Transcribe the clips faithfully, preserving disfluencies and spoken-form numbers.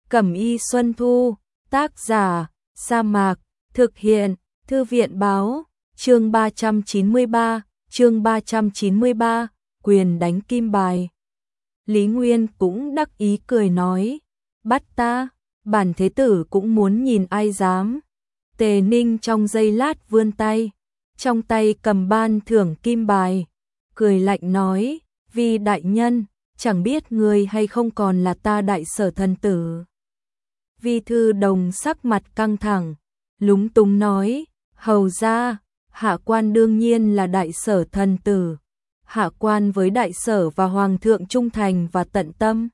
Cẩm y Xuân Thu, tác giả, Sa Mạc, thực hiện, Thư viện báo, chương ba trăm chín mươi ba, chương ba trăm chín mươi ba, quyền đánh kim bài. Lý Nguyên cũng đắc ý cười nói, bắt ta, bản thế tử cũng muốn nhìn ai dám. Tề Ninh trong giây lát vươn tay, trong tay cầm ban thưởng kim bài, cười lạnh nói, vì đại nhân, chẳng biết người hay không còn là ta Đại Sở thần tử. Vi Thư Đồng sắc mặt căng thẳng, lúng túng nói, hầu ra, hạ quan đương nhiên là Đại Sở thần tử, hạ quan với Đại Sở và Hoàng thượng trung thành và tận tâm.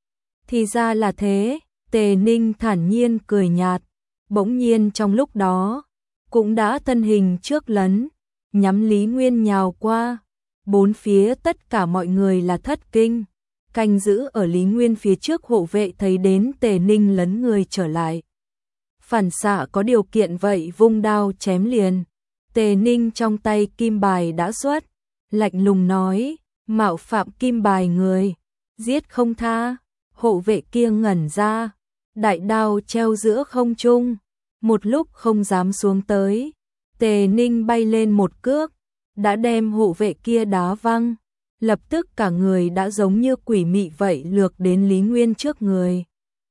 Thì ra là thế, Tề Ninh thản nhiên cười nhạt, bỗng nhiên trong lúc đó, cũng đã thân hình trước lấn, nhắm Lý Nguyên nhào qua, bốn phía tất cả mọi người là thất kinh. Canh giữ ở Lý Nguyên phía trước hộ vệ thấy đến Tề Ninh lấn người trở lại. Phản xạ có điều kiện vậy vung đao chém liền. Tề Ninh trong tay kim bài đã xuất, lạnh lùng nói, mạo phạm kim bài người, giết không tha. Hộ vệ kia ngẩn ra, đại đao treo giữa không trung, một lúc không dám xuống tới. Tề Ninh bay lên một cước, đã đem hộ vệ kia đá văng. Lập tức cả người đã giống như quỷ mị vậy lược đến Lý Nguyên trước người.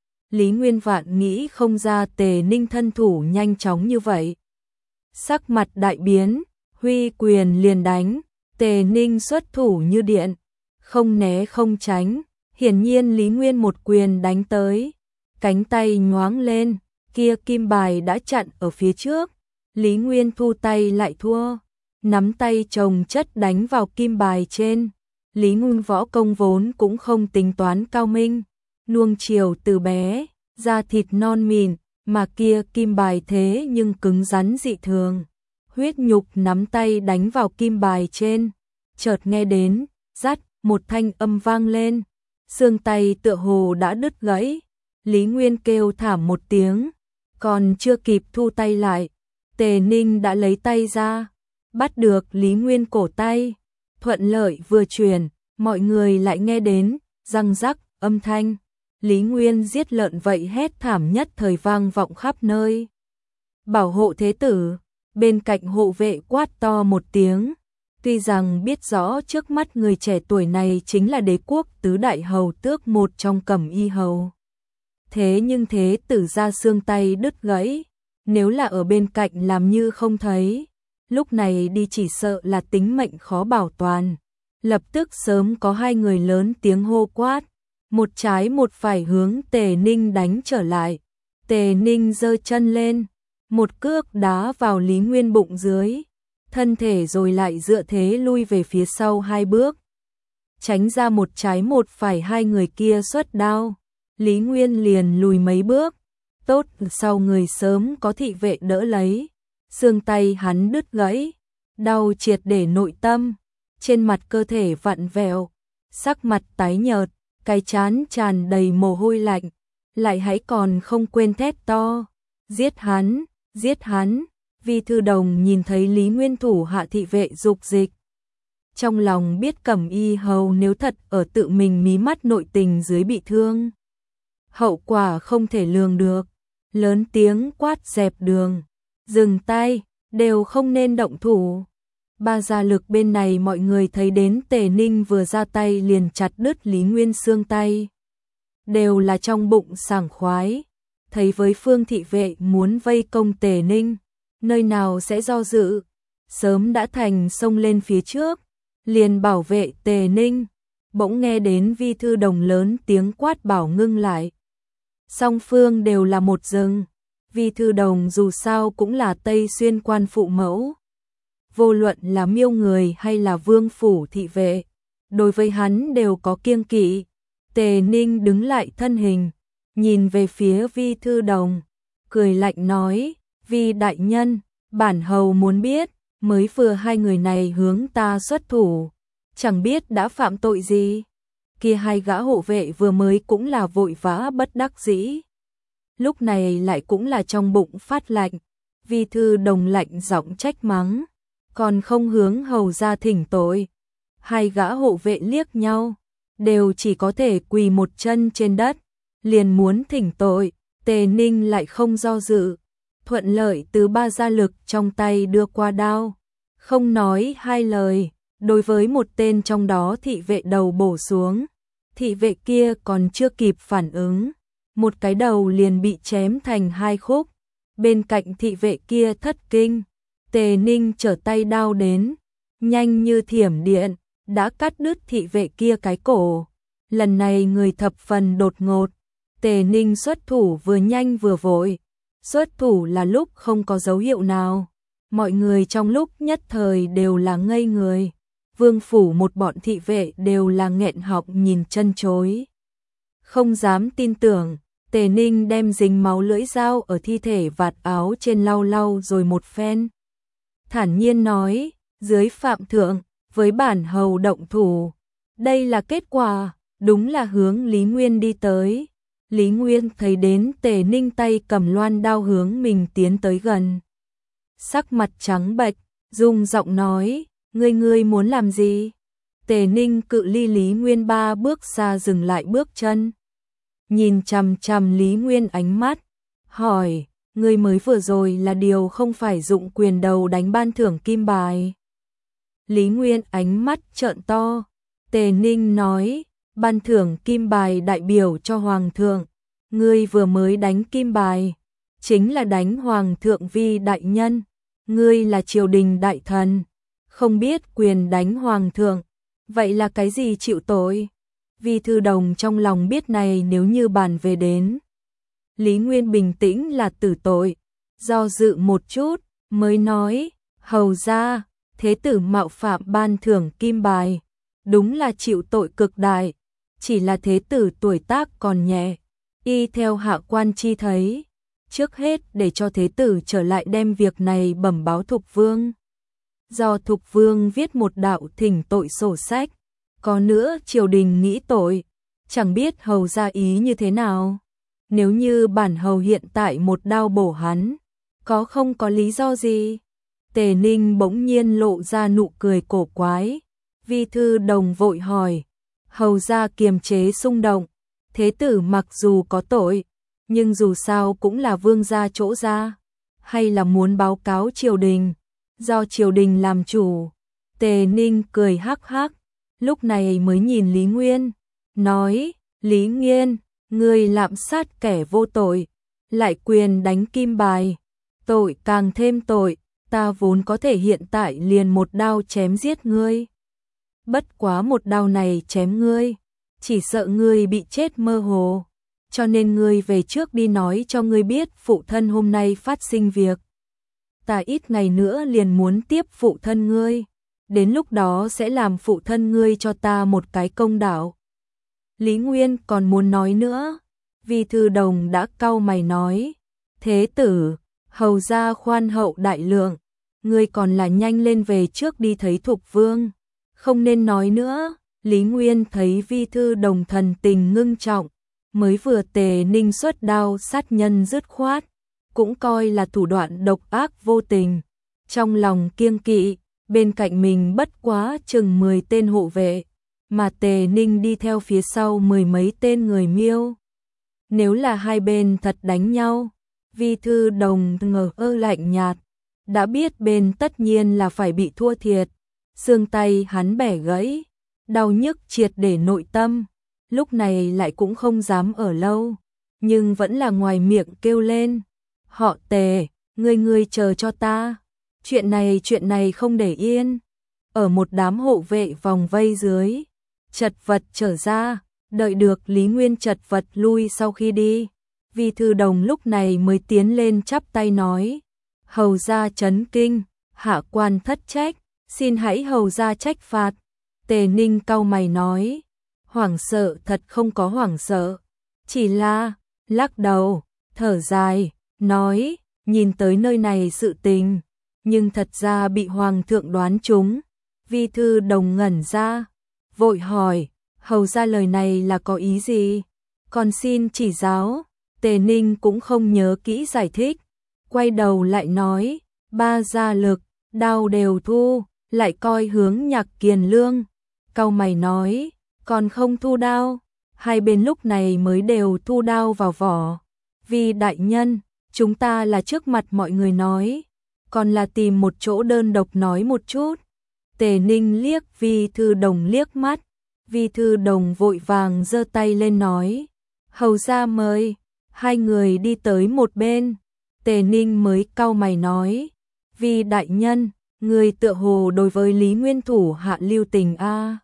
Lý Nguyên vạn nghĩ không ra Tề Ninh thân thủ nhanh chóng như vậy. Sắc mặt đại biến, huy quyền liền đánh, Tề Ninh xuất thủ như điện, không né không tránh, hiển nhiên Lý Nguyên một quyền đánh tới, cánh tay nhoáng lên, kia kim bài đã chặn ở phía trước, Lý Nguyên thu tay lại thua, nắm tay chồng chất đánh vào kim bài trên. Lý Nguyên võ công vốn cũng không tính toán cao minh, nuông chiều từ bé, da thịt non mịn, mà kia kim bài thế nhưng cứng rắn dị thường. Huyết nhục nắm tay đánh vào kim bài trên, chợt nghe đến, rát, một thanh âm vang lên, xương tay tựa hồ đã đứt gãy. Lý Nguyên kêu thảm một tiếng, còn chưa kịp thu tay lại, Tề Ninh đã lấy tay ra, bắt được Lý Nguyên cổ tay. Thuận lợi vừa truyền, mọi người lại nghe đến, răng rắc, âm thanh. Lý Nguyên giết lợn vậy hét thảm nhất thời vang vọng khắp nơi. Bảo hộ thế tử, bên cạnh hộ vệ quát to một tiếng. Tuy rằng biết rõ trước mắt người trẻ tuổi này chính là đế quốc tứ đại hầu tước một trong Cẩm y hầu. Thế nhưng thế tử ra xương tay đứt gãy, nếu là ở bên cạnh làm như không thấy. Lúc này đi chỉ sợ là tính mệnh khó bảo toàn. Lập tức sớm có hai người lớn tiếng hô quát, một trái một phải hướng Tề Ninh đánh trở lại. Tề Ninh giơ chân lên, một cước đá vào Lý Nguyên bụng dưới, thân thể rồi lại dựa thế lui về phía sau hai bước, tránh ra một trái một phải hai người kia xuất đao. Lý Nguyên liền lùi mấy bước, tốt sau người sớm có thị vệ đỡ lấy. Xương tay hắn đứt gãy, đau triệt để nội tâm, trên mặt cơ thể vặn vẹo, sắc mặt tái nhợt, cái trán tràn đầy mồ hôi lạnh, lại hãy còn không quên thét to, giết hắn, giết hắn. Vi Thư Đồng nhìn thấy Lý Nguyên thủ hạ thị vệ dục dịch, trong lòng biết Cẩm y hầu nếu thật ở tự mình mí mắt nội tình dưới bị thương, hậu quả không thể lường được, lớn tiếng quát dẹp đường. Dừng tay, đều không nên động thủ. Ba gia lực bên này mọi người thấy đến Tề Ninh vừa ra tay liền chặt đứt Lý Nguyên xương tay. Đều là trong bụng sảng khoái. Thấy với phương thị vệ muốn vây công Tề Ninh, nơi nào sẽ do dự. Sớm đã thành xông lên phía trước, liền bảo vệ Tề Ninh. Bỗng nghe đến Vi Thư Đồng lớn tiếng quát bảo ngưng lại. Song phương đều là một rừng. Vi Thư Đồng dù sao cũng là Tây Xuyên quan phụ mẫu. Vô luận là miêu người hay là vương phủ thị vệ, đối với hắn đều có kiêng kỵ. Tề Ninh đứng lại thân hình, nhìn về phía Vi Thư Đồng, cười lạnh nói, Vi đại nhân, bản hầu muốn biết, mới vừa hai người này hướng ta xuất thủ, chẳng biết đã phạm tội gì. Kia hai gã hộ vệ vừa mới cũng là vội vã bất đắc dĩ. Lúc này lại cũng là trong bụng phát lạnh, Vi Thư Đồng lạnh giọng trách mắng, còn không hướng hầu ra thỉnh tội. Hai gã hộ vệ liếc nhau, đều chỉ có thể quỳ một chân trên đất, liền muốn thỉnh tội, Tề Ninh lại không do dự, thuận lợi từ ba gia lực trong tay đưa qua đao, không nói hai lời, đối với một tên trong đó thị vệ đầu bổ xuống, thị vệ kia còn chưa kịp phản ứng, một cái đầu liền bị chém thành hai khúc, bên cạnh thị vệ kia thất kinh, Tề Ninh trở tay đao đến, nhanh như thiểm điện, đã cắt đứt thị vệ kia cái cổ, lần này người thập phần đột ngột, Tề Ninh xuất thủ vừa nhanh vừa vội, xuất thủ là lúc không có dấu hiệu nào, mọi người trong lúc nhất thời đều là ngây người, vương phủ một bọn thị vệ đều là nghẹn họng nhìn chân chối. Không dám tin tưởng, Tề Ninh đem dính máu lưỡi dao ở thi thể vạt áo trên lau lau rồi một phen. Thản nhiên nói, dưới phạm thượng, với bản hầu động thủ, đây là kết quả, đúng là hướng Lý Nguyên đi tới. Lý Nguyên thấy đến Tề Ninh tay cầm loan đao hướng mình tiến tới gần. Sắc mặt trắng bệch, rung giọng nói, ngươi ngươi muốn làm gì? Tề Ninh cự ly Lý Nguyên ba bước xa dừng lại bước chân. Nhìn chằm chằm Lý Nguyên ánh mắt, hỏi, ngươi mới vừa rồi là điều không phải dụng quyền đầu đánh ban thưởng kim bài. Lý Nguyên ánh mắt trợn to, Tề Ninh nói, ban thưởng kim bài đại biểu cho Hoàng thượng, ngươi vừa mới đánh kim bài, chính là đánh Hoàng thượng vi đại nhân, ngươi là triều đình đại thần, không biết quyền đánh Hoàng thượng, vậy là cái gì chịu tội? Vi Thư Đồng trong lòng biết này nếu như bàn về đến. Lý Nguyên bình tĩnh là tử tội, do dự một chút, mới nói, hầu ra, thế tử mạo phạm ban thưởng kim bài, đúng là chịu tội cực đại, chỉ là thế tử tuổi tác còn nhẹ, y theo hạ quan chi thấy, trước hết để cho thế tử trở lại đem việc này bẩm báo Thục Vương. Do Thục Vương viết một đạo thỉnh tội sổ sách, có nữa triều đình nghĩ tội, chẳng biết hầu ra ý như thế nào. Nếu như bản hầu hiện tại một đao bổ hắn, có không có lý do gì? Tề Ninh bỗng nhiên lộ ra nụ cười cổ quái, Vi Thư Đồng vội hỏi, hầu ra kiềm chế xung động, thế tử mặc dù có tội, nhưng dù sao cũng là vương gia chỗ ra, hay là muốn báo cáo triều đình, do triều đình làm chủ. Tề Ninh cười hắc hắc, lúc này mới nhìn Lý Nguyên, nói, Lý Nguyên, ngươi lạm sát kẻ vô tội, lại quyền đánh kim bài, tội càng thêm tội, ta vốn có thể hiện tại liền một đao chém giết ngươi. Bất quá một đao này chém ngươi, chỉ sợ ngươi bị chết mơ hồ, cho nên ngươi về trước đi nói cho ngươi biết phụ thân hôm nay phát sinh việc. Ta ít ngày nữa liền muốn tiếp phụ thân ngươi, đến lúc đó sẽ làm phụ thân ngươi cho ta một cái công đạo. Lý Nguyên còn muốn nói nữa, Vi Thư Đồng đã cau mày nói, thế tử, hầu ra khoan hậu đại lượng, ngươi còn là nhanh lên về trước đi thấy Thục Vương, không nên nói nữa. Lý Nguyên thấy Vi Thư Đồng thần tình ngưng trọng, mới vừa Tề Ninh xuất đao sát nhân dứt khoát, cũng coi là thủ đoạn độc ác vô tình, trong lòng kiêng kỵ, bên cạnh mình bất quá chừng mười tên hộ vệ, mà Tề Ninh đi theo phía sau mười mấy tên người Miêu. Nếu là hai bên thật đánh nhau, Vi Thư Đồng ngờ ơ lạnh nhạt, đã biết bên tất nhiên là phải bị thua thiệt, xương tay hắn bẻ gãy, đau nhức triệt để nội tâm, lúc này lại cũng không dám ở lâu, nhưng vẫn là ngoài miệng kêu lên, họ Tề, ngươi ngươi chờ cho ta, chuyện này chuyện này không để yên. Ở một đám hộ vệ vòng vây dưới, chật vật trở ra, đợi được Lý Nguyên chật vật lui sau khi đi, Vi Thư Đồng lúc này mới tiến lên chắp tay nói, hầu ra chấn kinh, hạ quan thất trách, xin hãy hầu ra trách phạt. Tề Ninh cau mày nói, hoảng sợ thật không có hoảng sợ, chỉ là lắc đầu, thở dài, nói, nhìn tới nơi này sự tình, nhưng thật ra bị Hoàng thượng đoán trúng. Vi Thư Đồng ngẩn ra, vội hỏi, hầu ra lời này là có ý gì? Còn xin chỉ giáo. Tề Ninh cũng không nhớ kỹ giải thích, quay đầu lại nói, ba gia lực, đao đều thu, lại coi hướng Nhạc Kiền Lương, cau mày nói, còn không thu đao. Hai bên lúc này mới đều thu đao vào vỏ. Vi đại nhân, chúng ta là trước mặt mọi người nói, còn là tìm một chỗ đơn độc nói một chút. Tề Ninh liếc Vi Thư Đồng liếc mắt, Vi Thư Đồng vội vàng giơ tay lên nói, hầu ra mời. Hai người đi tới một bên, Tề Ninh mới cau mày nói, Vi đại nhân, người tựa hồ đối với Lý Nguyên thủ hạ lưu tình a.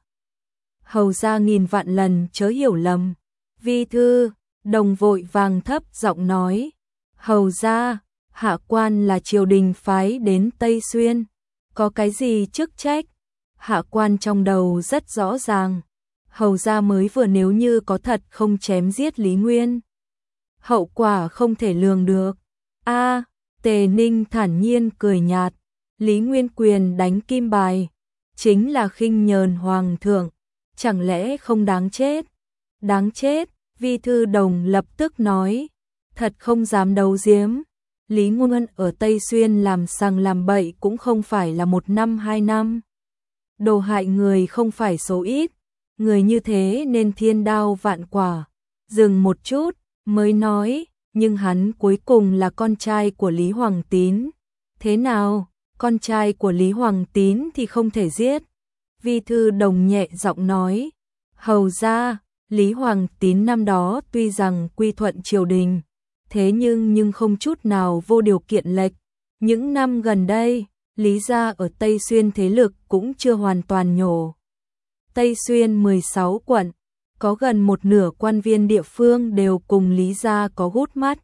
Hầu ra nghìn vạn lần chớ hiểu lầm. Vi Thư Đồng vội vàng thấp giọng nói, hầu ra, hạ quan là triều đình phái đến Tây Xuyên, có cái gì chức trách? Hạ quan trong đầu rất rõ ràng, hầu ra mới vừa nếu như có thật không chém giết Lý Nguyên, hậu quả không thể lường được. A, Tề Ninh thản nhiên cười nhạt, Lý Nguyên quyền đánh kim bài, chính là khinh nhờn hoàng thượng, chẳng lẽ không đáng chết? Đáng chết, Vi Thư Đồng lập tức nói, thật không dám đấu giếm. Lý Nguyên ở Tây Xuyên làm sằng làm bậy cũng không phải là một năm hai năm. Đồ hại người không phải số ít, người như thế nên thiên đao vạn quả. Dừng một chút, mới nói, nhưng hắn cuối cùng là con trai của Lý Hoàng Tín. Thế nào, con trai của Lý Hoàng Tín thì không thể giết. Vi Thư Đồng nhẹ giọng nói, hầu ra, Lý Hoàng Tín năm đó tuy rằng quy thuận triều đình, thế nhưng nhưng không chút nào vô điều kiện lệch. Những năm gần đây, Lý gia ở Tây Xuyên thế lực cũng chưa hoàn toàn nhổ. Tây Xuyên mười sáu quận, có gần một nửa quan viên địa phương đều cùng Lý gia có gút mắt.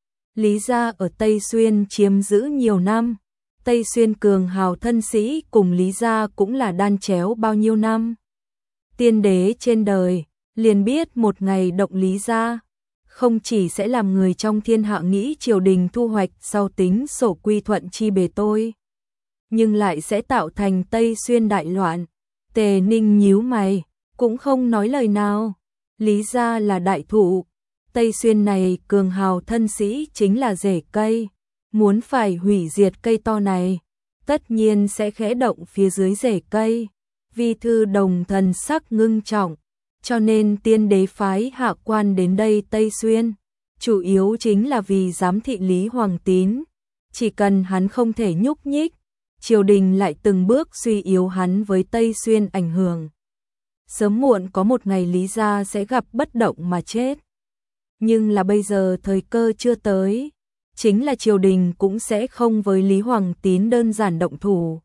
Lý gia ở Tây Xuyên chiếm giữ nhiều năm, Tây Xuyên cường hào thân sĩ cùng Lý gia cũng là đan chéo bao nhiêu năm. Tiên đế trên đời, liền biết một ngày động Lý gia, không chỉ sẽ làm người trong thiên hạ nghĩ triều đình thu hoạch sau tính sổ quy thuận chi bề tôi, nhưng lại sẽ tạo thành Tây Xuyên đại loạn. Tề Ninh nhíu mày, cũng không nói lời nào. Lý gia là đại thụ, Tây Xuyên này cường hào thân sĩ chính là rễ cây, muốn phải hủy diệt cây to này, tất nhiên sẽ khẽ động phía dưới rễ cây. Vi Thư Đồng thần sắc ngưng trọng, cho nên tiên đế phái hạ quan đến đây Tây Xuyên, chủ yếu chính là vì giám thị Lý Hoàng Tín, chỉ cần hắn không thể nhúc nhích, triều đình lại từng bước suy yếu hắn với Tây Xuyên ảnh hưởng. Sớm muộn có một ngày Lý gia sẽ gặp bất động mà chết. Nhưng là bây giờ thời cơ chưa tới, chính là triều đình cũng sẽ không với Lý Hoàng Tín đơn giản động thủ.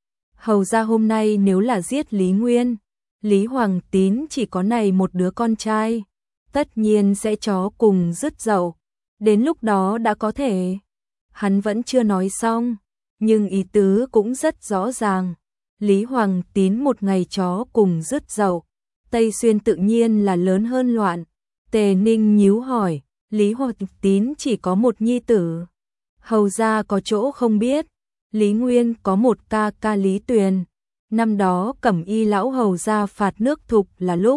Hầu ra hôm nay nếu là giết Lý Nguyên, Lý Hoàng Tín chỉ có này một đứa con trai, tất nhiên sẽ chó cùng rứt dậu, đến lúc đó đã có thể. Hắn vẫn chưa nói xong, nhưng ý tứ cũng rất rõ ràng. Lý Hoàng Tín một ngày chó cùng rứt dậu, Tây Xuyên tự nhiên là lớn hơn loạn. Tề Ninh nhíu hỏi, Lý Hoàng Tín chỉ có một nhi tử, hầu ra có chỗ không biết. Lý Nguyên có một ca ca Lý Tuyền, năm đó Cẩm Y lão hầu ra phạt nước Thục là lúc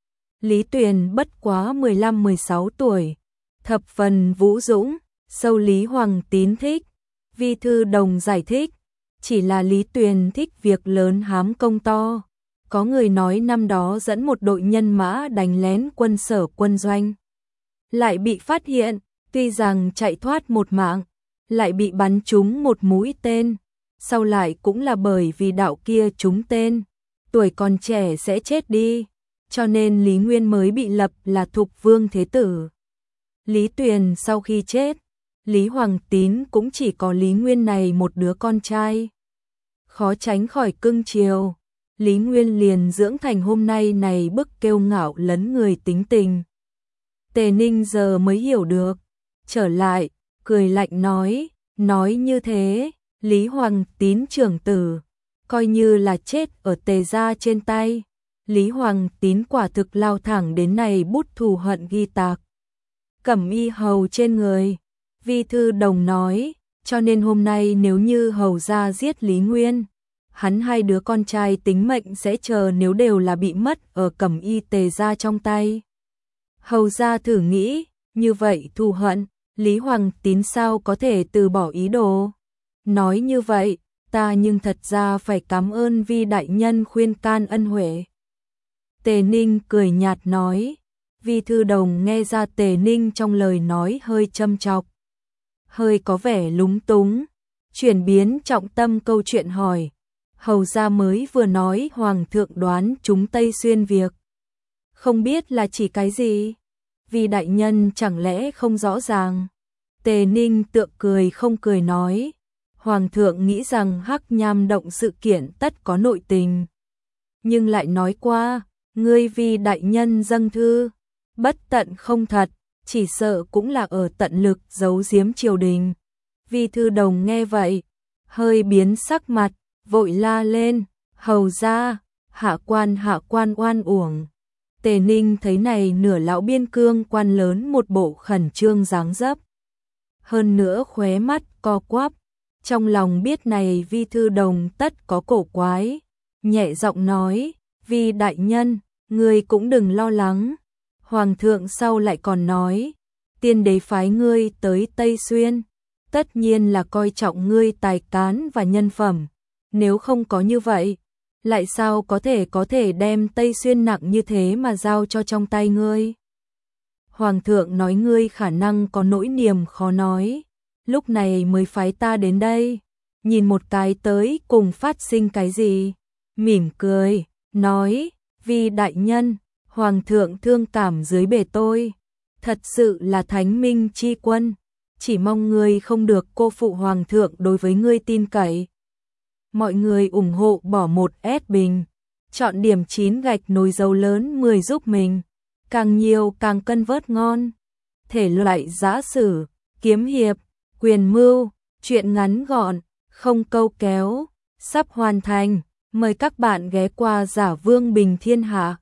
Lý Tuyền bất quá mười lăm mười sáu tuổi, thập phần vũ dũng, sâu Lý Hoàng Tín thích. Vi Thư Đồng giải thích, chỉ là Lý Tuyền thích việc lớn hám công to. Có người nói năm đó dẫn một đội nhân mã đánh lén quân sở quân doanh, lại bị phát hiện, tuy rằng chạy thoát một mạng, lại bị bắn trúng một mũi tên, sau lại cũng là bởi vì đạo kia trúng tên, tuổi còn trẻ sẽ chết đi, cho nên Lý Nguyên mới bị lập là Thục Vương Thế Tử. Lý Tuyền sau khi chết, Lý Hoàng Tín cũng chỉ có Lý Nguyên này một đứa con trai, khó tránh khỏi cưng chiều. Lý Nguyên liền dưỡng thành hôm nay này bức kiêu ngạo lấn người tính tình. Tề Ninh giờ mới hiểu được, trở lại, cười lạnh nói, nói như thế, Lý Hoàng Tín trưởng tử, coi như là chết ở Tề gia trên tay. Lý Hoàng Tín quả thực lao thẳng đến này bút thù hận ghi tạc Cẩm Y hầu trên người. Vi Thư Đồng nói, cho nên hôm nay nếu như hầu gia giết Lý Nguyên, hắn hai đứa con trai tính mệnh sẽ chờ nếu đều là bị mất ở Cẩm Y Tề gia trong tay. Hầu gia thử nghĩ, như vậy thù hận, Lý Hoàng Tín sao có thể từ bỏ ý đồ? Nói như vậy, ta nhưng thật ra phải cảm ơn Vi đại nhân khuyên can ân huệ. Tề Ninh cười nhạt nói, Vi Thư Đồng nghe ra Tề Ninh trong lời nói hơi châm chọc, hơi có vẻ lúng túng, chuyển biến trọng tâm câu chuyện hỏi, hầu gia mới vừa nói hoàng thượng đoán chúng Tây Xuyên việc, không biết là chỉ cái gì? Vì đại nhân chẳng lẽ không rõ ràng? Tề Ninh tựa cười không cười nói, hoàng thượng nghĩ rằng Hắc Nham động sự kiện tất có nội tình, nhưng lại nói qua, ngươi vì đại nhân dâng thư, bất tận không thật, chỉ sợ cũng là ở tận lực giấu giếm triều đình. Vi Thư Đồng nghe vậy, hơi biến sắc mặt, vội la lên, hầu gia, hạ quan hạ quan oan uổng. Tề Ninh thấy này nửa lão biên cương quan lớn một bộ khẩn trương dáng dấp, hơn nữa khóe mắt co quắp, trong lòng biết này Vi Thư Đồng tất có cổ quái, nhẹ giọng nói, Vi đại nhân, ngươi cũng đừng lo lắng. Hoàng thượng sau lại còn nói, tiên đế phái ngươi tới Tây Xuyên, tất nhiên là coi trọng ngươi tài cán và nhân phẩm, nếu không có như vậy, lại sao có thể có thể đem Tây Xuyên nặng như thế mà giao cho trong tay ngươi. Hoàng thượng nói ngươi khả năng có nỗi niềm khó nói, lúc này mới phái ta đến đây, nhìn một cái tới cùng phát sinh cái gì, mỉm cười, nói, vì đại nhân, hoàng thượng thương cảm dưới bề tôi, thật sự là thánh minh chi quân, chỉ mong ngươi không được cô phụ hoàng thượng đối với ngươi tin cậy. Mọi người ủng hộ bỏ một S bình, chọn điểm chín gạch nối dấu lớn mười giúp mình, càng nhiều càng cân vớt ngon. Thể loại giã sử, kiếm hiệp, quyền mưu, truyện ngắn gọn, không câu kéo, sắp hoàn thành, mời các bạn ghé qua Giả Vương Bình Thiên Hạ.